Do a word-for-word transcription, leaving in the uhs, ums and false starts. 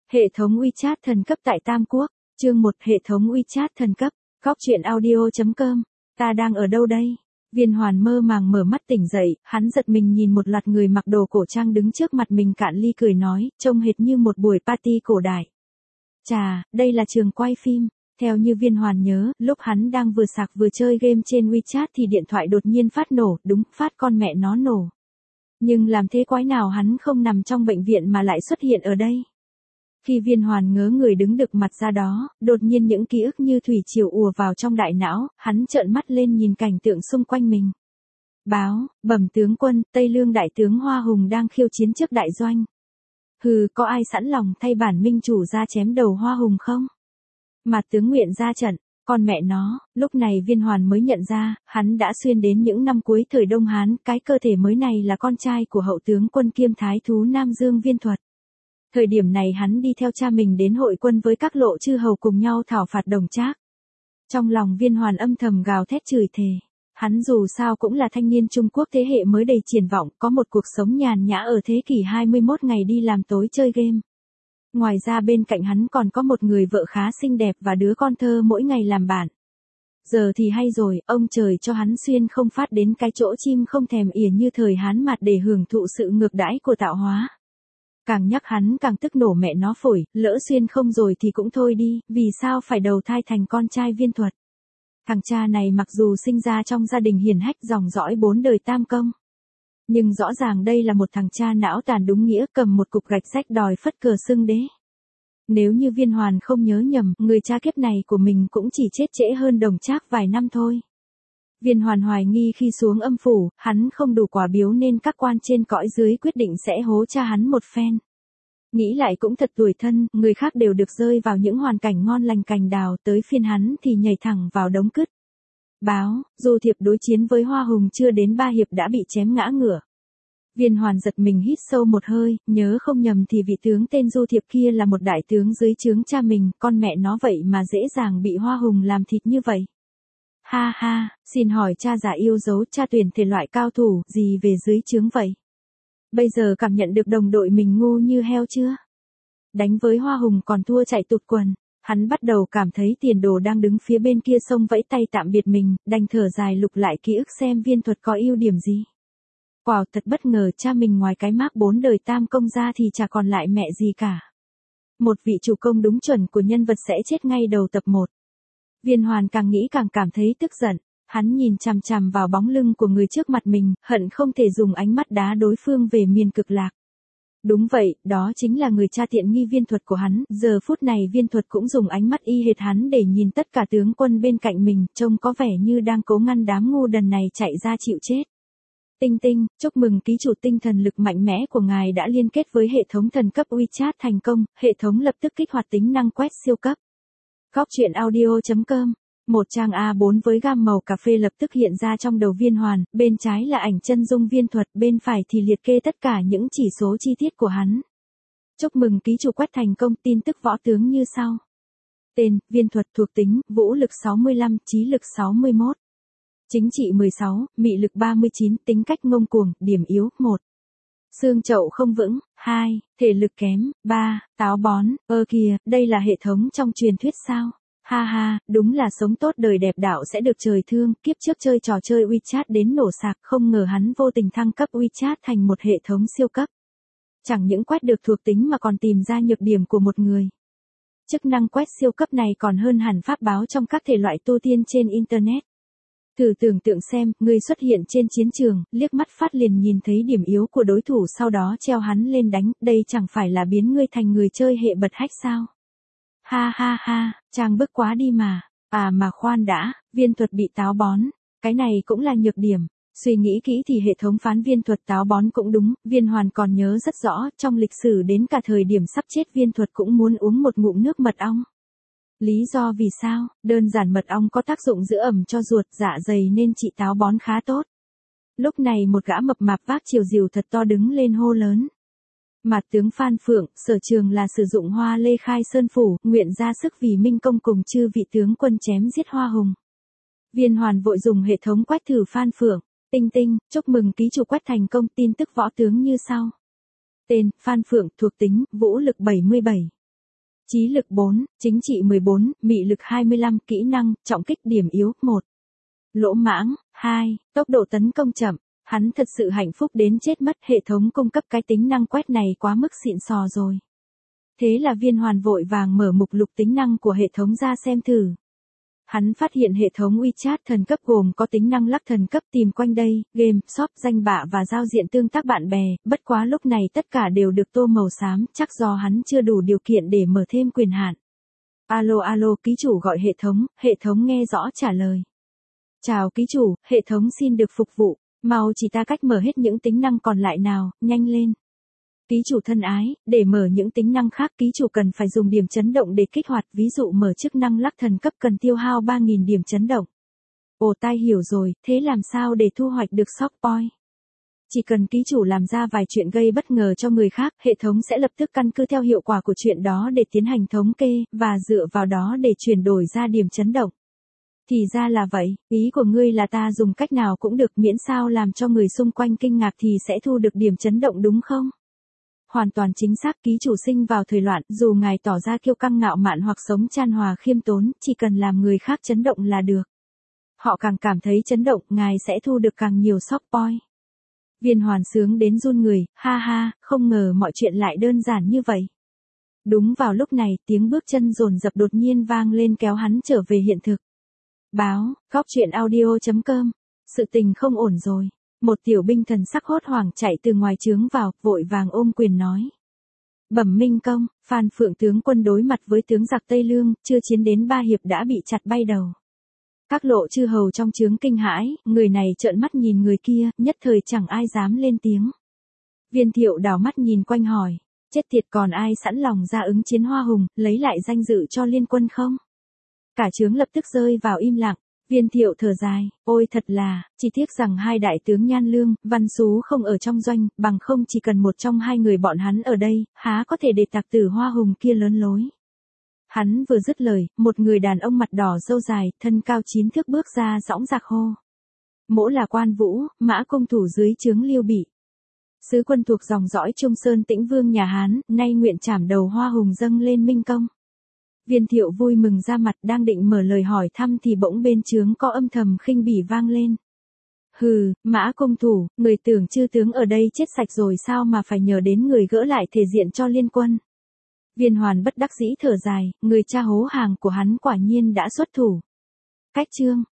Hệ thống WeChat thần cấp tại Tam Quốc, chương một hệ thống WeChat thần cấp, góc truyện audio.com, ta đang ở đâu đây? Viên Hoàn mơ màng mở mắt tỉnh dậy, hắn giật mình nhìn một loạt người mặc đồ cổ trang đứng trước mặt mình cạn ly cười nói, trông hệt như một buổi party cổ đại. Chà, đây là trường quay phim. Theo như Viên Hoàn nhớ, lúc hắn đang vừa sạc vừa chơi game trên WeChat thì điện thoại đột nhiên phát nổ, đúng, phát con mẹ nó nổ. Nhưng làm thế quái nào hắn không nằm trong bệnh viện mà lại xuất hiện ở đây? Khi Viên Hoàn ngớ người đứng đực mặt ra đó, đột nhiên những ký ức như thủy triều ùa vào trong đại não, hắn trợn mắt lên nhìn cảnh tượng xung quanh mình. Báo, bẩm tướng quân, Tây Lương đại tướng Hoa Hùng đang khiêu chiến trước đại doanh. Hừ, có ai sẵn lòng thay bản minh chủ ra chém đầu Hoa Hùng không? Mà tướng nguyện ra trận, con mẹ nó, lúc này Viên Hoàn mới nhận ra, hắn đã xuyên đến những năm cuối thời Đông Hán, cái cơ thể mới này là con trai của hậu tướng quân kiêm thái thú Nam Dương Viên Thuật. Thời điểm này hắn đi theo cha mình đến hội quân với các lộ chư hầu cùng nhau thảo phạt Đồng Trác. Trong lòng Viên Hoàn âm thầm gào thét chửi thề. Hắn dù sao cũng là thanh niên Trung Quốc thế hệ mới đầy triển vọng, có một cuộc sống nhàn nhã ở thế kỷ hai mươi mốt ngày đi làm tối chơi game. Ngoài ra bên cạnh hắn còn có một người vợ khá xinh đẹp và đứa con thơ mỗi ngày làm bạn. Giờ thì hay rồi, ông trời cho hắn xuyên không phát đến cái chỗ chim không thèm ỉa như thời Hán Mạt để hưởng thụ sự ngược đãi của tạo hóa. Càng nhắc hắn càng tức nổ mẹ nó phổi, lỡ xuyên không rồi thì cũng thôi đi, vì sao phải đầu thai thành con trai Viên Thuật. Thằng cha này mặc dù sinh ra trong gia đình hiền hách dòng dõi bốn đời tam công. Nhưng rõ ràng đây là một thằng cha não tàn đúng nghĩa, cầm một cục gạch rách đòi phất cờ xưng đế. Nếu như Viên Hoàn không nhớ nhầm, người cha kiếp này của mình cũng chỉ chết trễ hơn Đồng Trác vài năm thôi. Viên Hoàn hoài nghi khi xuống âm phủ, hắn không đủ quả biếu nên các quan trên cõi dưới quyết định sẽ hố cha hắn một phen. Nghĩ lại cũng thật tủi thân, người khác đều được rơi vào những hoàn cảnh ngon lành cành đào, tới phiên hắn thì nhảy thẳng vào đống cứt. Báo, Du Thiệp đối chiến với Hoa Hùng chưa đến ba hiệp đã bị chém ngã ngửa. Viên Hoàn giật mình hít sâu một hơi, nhớ không nhầm thì vị tướng tên Du Thiệp kia là một đại tướng dưới trướng cha mình, con mẹ nó vậy mà dễ dàng bị Hoa Hùng làm thịt như vậy. Ha ha, xin hỏi cha già yêu dấu cha tuyển thể loại cao thủ gì về dưới trướng vậy? Bây giờ cảm nhận được đồng đội mình ngu như heo chưa? Đánh với Hoa Hùng còn thua chạy tụt quần, hắn bắt đầu cảm thấy Tiền Đồ đang đứng phía bên kia sông vẫy tay tạm biệt mình, đành thở dài lục lại ký ức xem Viên Thuật có ưu điểm gì. Wow, thật bất ngờ, cha mình ngoài cái mác bốn đời tam công ra thì chả còn lại mẹ gì cả. Một vị chủ công đúng chuẩn của nhân vật sẽ chết ngay đầu tập một. Viên Hoàn càng nghĩ càng cảm thấy tức giận, hắn nhìn chằm chằm vào bóng lưng của người trước mặt mình, hận không thể dùng ánh mắt đá đối phương về miền cực lạc. Đúng vậy, đó chính là người cha tiện nghi Viên Thuật của hắn, giờ phút này Viên Thuật cũng dùng ánh mắt y hệt hắn để nhìn tất cả tướng quân bên cạnh mình, trông có vẻ như đang cố ngăn đám ngu đần này chạy ra chịu chết. Tinh Tinh, chúc mừng ký chủ tinh thần lực mạnh mẽ của ngài đã liên kết với hệ thống thần cấp WeChat thành công, hệ thống lập tức kích hoạt tính năng quét siêu cấp. Góc truyện audio.com, một trang A bốn với gam màu cà phê lập tức hiện ra trong đầu Viên Hoàn, bên trái là ảnh chân dung Viên Thuật, bên phải thì liệt kê tất cả những chỉ số chi tiết của hắn. Chúc mừng ký chủ quét thành công, tin tức võ tướng như sau. Tên, Viên Thuật, thuộc tính, vũ lực sáu mươi lăm, trí lực sáu mươi mốt. Chính trị mười sáu, mị lực ba mươi chín, tính cách ngông cuồng, điểm yếu, một. Xương chậu không vững, hai, thể lực kém, ba, táo bón, ơ kìa, đây là hệ thống trong truyền thuyết sao? Ha ha, đúng là sống tốt đời đẹp đạo sẽ được trời thương, kiếp trước chơi trò chơi WeChat đến nổ sạc, không ngờ hắn vô tình thăng cấp WeChat thành một hệ thống siêu cấp. Chẳng những quét được thuộc tính mà còn tìm ra nhược điểm của một người. Chức năng quét siêu cấp này còn hơn hẳn pháp báo trong các thể loại tu tiên trên Internet. Thử tưởng tượng xem, người xuất hiện trên chiến trường, liếc mắt phát liền nhìn thấy điểm yếu của đối thủ sau đó treo hắn lên đánh, đây chẳng phải là biến ngươi thành người chơi hệ bật hách sao? Ha ha ha, trang bức quá đi mà, à mà khoan đã, Viên Thuật bị táo bón, cái này cũng là nhược điểm, suy nghĩ kỹ thì hệ thống phán Viên Thuật táo bón cũng đúng, Viên Hoàn còn nhớ rất rõ, trong lịch sử đến cả thời điểm sắp chết Viên Thuật cũng muốn uống một ngụm nước mật ong. Lý do vì sao? Đơn giản mật ong có tác dụng giữ ẩm cho ruột, dạ dày nên trị táo bón khá tốt. Lúc này một gã mập mạp vác chiều rìu thật to đứng lên hô lớn. Mạt tướng Phan Phượng, sở trường là sử dụng hoa lê khai sơn phủ, nguyện ra sức vì minh công cùng chư vị tướng quân chém giết Hoa Hùng. Viên Hoàn vội dùng hệ thống quét thử Phan Phượng. Tinh Tinh, chúc mừng ký chủ quét thành công, tin tức võ tướng như sau. Tên, Phan Phượng, thuộc tính, vũ lực bảy mươi bảy. Trí lực bốn, chính trị mười bốn, mị lực hai mươi lăm, kỹ năng, trọng kích điểm yếu, một. Lỗ mãng, hai, tốc độ tấn công chậm. Hắn thật sự hạnh phúc đến chết mất, hệ thống cung cấp cái tính năng quét này quá mức xịn sò rồi. Thế là Viên Hoàn vội vàng mở mục lục tính năng của hệ thống ra xem thử. Hắn phát hiện hệ thống WeChat thần cấp gồm có tính năng lắc thần cấp tìm quanh đây, game, shop, danh bạ và giao diện tương tác bạn bè, bất quá lúc này tất cả đều được tô màu xám, chắc do hắn chưa đủ điều kiện để mở thêm quyền hạn. Alo alo, ký chủ gọi hệ thống, hệ thống nghe rõ trả lời. Chào ký chủ, hệ thống xin được phục vụ, mau chỉ ta cách mở hết những tính năng còn lại nào, nhanh lên. Ký chủ thân ái, để mở những tính năng khác ký chủ cần phải dùng điểm chấn động để kích hoạt, ví dụ mở chức năng lắc thần cấp cần tiêu hao ba nghìn điểm chấn động. Ồ tai hiểu rồi, thế làm sao để thu hoạch được shop point? Chỉ cần ký chủ làm ra vài chuyện gây bất ngờ cho người khác, hệ thống sẽ lập tức căn cứ theo hiệu quả của chuyện đó để tiến hành thống kê, và dựa vào đó để chuyển đổi ra điểm chấn động. Thì ra là vậy, ý của ngươi là ta dùng cách nào cũng được miễn sao làm cho người xung quanh kinh ngạc thì sẽ thu được điểm chấn động đúng không? Hoàn toàn chính xác, ký chủ sinh vào thời loạn, dù ngài tỏ ra kiêu căng ngạo mạn hoặc sống chan hòa khiêm tốn, chỉ cần làm người khác chấn động là được. Họ càng cảm thấy chấn động, ngài sẽ thu được càng nhiều shop point. Viên Hoàn sướng đến run người, ha ha, không ngờ mọi chuyện lại đơn giản như vậy. Đúng vào lúc này, tiếng bước chân dồn dập đột nhiên vang lên kéo hắn trở về hiện thực. Báo, góc truyện audio chấm com. Sự tình không ổn rồi. Một tiểu binh thần sắc hốt hoảng chạy từ ngoài trướng vào, vội vàng ôm quyền nói. Bẩm Minh công, Phan Phượng tướng quân đối mặt với tướng giặc Tây Lương, chưa chiến đến ba hiệp đã bị chặt bay đầu. Các lộ chư hầu trong trướng kinh hãi, người này trợn mắt nhìn người kia, nhất thời chẳng ai dám lên tiếng. Viên Thiệu đảo mắt nhìn quanh hỏi, chết tiệt còn ai sẵn lòng ra ứng chiến Hoa Hùng, lấy lại danh dự cho liên quân không? Cả trướng lập tức rơi vào im lặng. Viên Thiệu thở dài, ôi thật là, chỉ tiếc rằng hai đại tướng Nhan Lương, Văn Xú không ở trong doanh, bằng không chỉ cần một trong hai người bọn hắn ở đây, há có thể để tặc tử Hoa Hùng kia lớn lối. Hắn vừa dứt lời, một người đàn ông mặt đỏ râu dài, thân cao chín thước bước ra dõng dạc hô. Mỗ là Quan Vũ, Mã công thủ dưới trướng Liêu Bị. Sứ quân thuộc dòng dõi Trung Sơn Tĩnh Vương nhà Hán, nay nguyện trảm đầu Hoa Hùng dâng lên Minh công. Viên Thiệu vui mừng ra mặt đang định mở lời hỏi thăm thì bỗng bên trướng có âm thầm khinh bỉ vang lên. Hừ, Mã công thủ, người tưởng chư tướng ở đây chết sạch rồi sao mà phải nhờ đến người gỡ lại thể diện cho liên quân. Viên Hoàn bất đắc dĩ thở dài, người cha hố hàng của hắn quả nhiên đã xuất thủ. Cách chương.